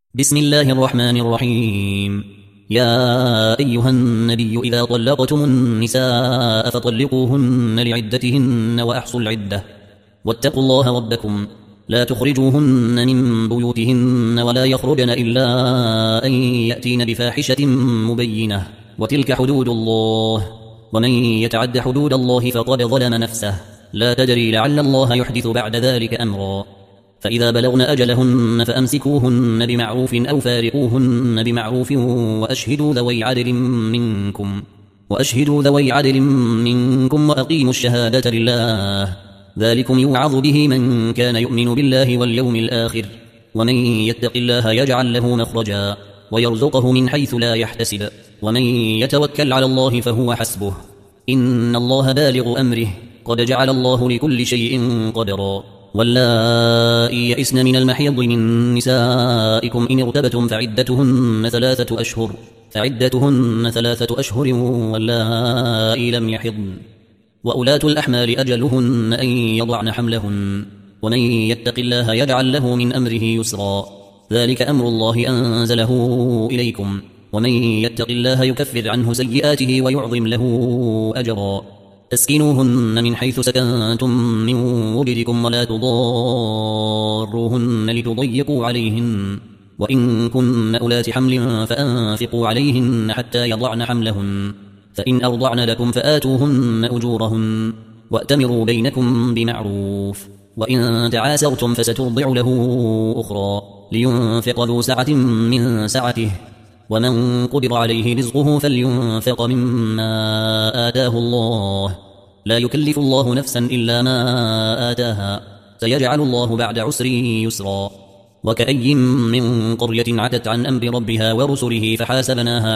بسم الله الرحمن الرحيم. يا أيها النبي إذا طلقتم النساء فطلقوهن لعدتهن وأحصوا العدة واتقوا الله ربكم لا تخرجوهن من بيوتهن ولا يخرجن إلا أن يأتين بفاحشة مبينة وتلك حدود الله ومن يتعد حدود الله فقد ظلم نفسه لا تدري لعل الله يحدث بعد ذلك أمرا. فإذا بلغن أجلهن فأمسكوهن بمعروف أو فارقوهن بمعروف وأشهدوا ذوي عدل منكم وأقيموا الشهادة لله ذلكم يوعظ به من كان يؤمن بالله واليوم الآخر ومن يتق الله يجعل له مخرجا ويرزقه من حيث لا يحتسب ومن يتوكل على الله فهو حسبه إن الله بالغ أمره قد جعل الله لكل شيء قدرا. واللائي يئسن من المحيض من نسائكم إن ارتبتم فعدتهن ثلاثة أشهر واللائي لم يحضن وأولاة الأحمال أجلهن أن يضعن حملهن ومن يتق الله يجعل له من أمره يسرا ذلك أمر الله أنزله إليكم ومن يتق الله يكفر عنه سيئاته ويعظم له أجرا. تسكنوهن من حيث سكنتم من وجدكم ولا تضاروهن لتضيقوا عليهن وإن كن أولات حمل فأنفقوا عليهن حتى يضعن حملهن فإن أرضعن لكم فآتوهن أجورهن وأتمروا بينكم بمعروف وإن تعاسرتم فسترضع له أخرى لينفق ذو سعة من سعته ومن قدر عليه رزقه فلينفق مما آتاه الله لا يكلف الله نفسا إلا ما آتاها سيجعل الله بعد عسر يسرا. وكأي من قرية عتت عن أمر ربها ورسله فحاسبناها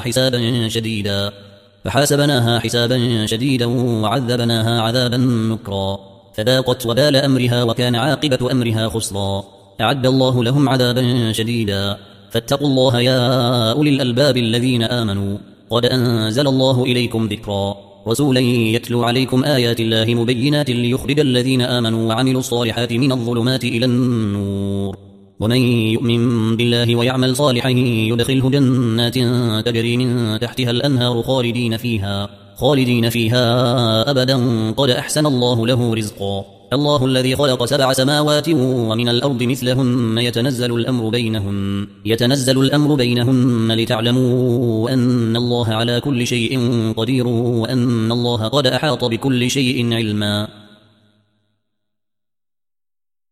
حسابا شديدا وعذبناها عذابا نكرا فذاقت وبال أمرها وكان عاقبة أمرها خسرا. أعد الله لهم عذابا شديدا فاتقوا الله يا أولي الألباب الذين آمنوا قد أنزل الله إليكم ذكرا رسولا يتلو عليكم آيات الله مبينات ليخرج الذين آمنوا وعملوا الصالحات من الظلمات إلى النور ومن يؤمن بالله ويعمل صالحا يدخله جنات تجري من تحتها الأنهار خالدين فيها أبدا قد أحسن الله له رزقا. الله الذي خلق 7 سماوات ومن الأرض مثلهن يتنزل الأمر بينهن لتعلموا أن الله على كل شيء قدير وأن الله قد أحاط بكل شيء علما.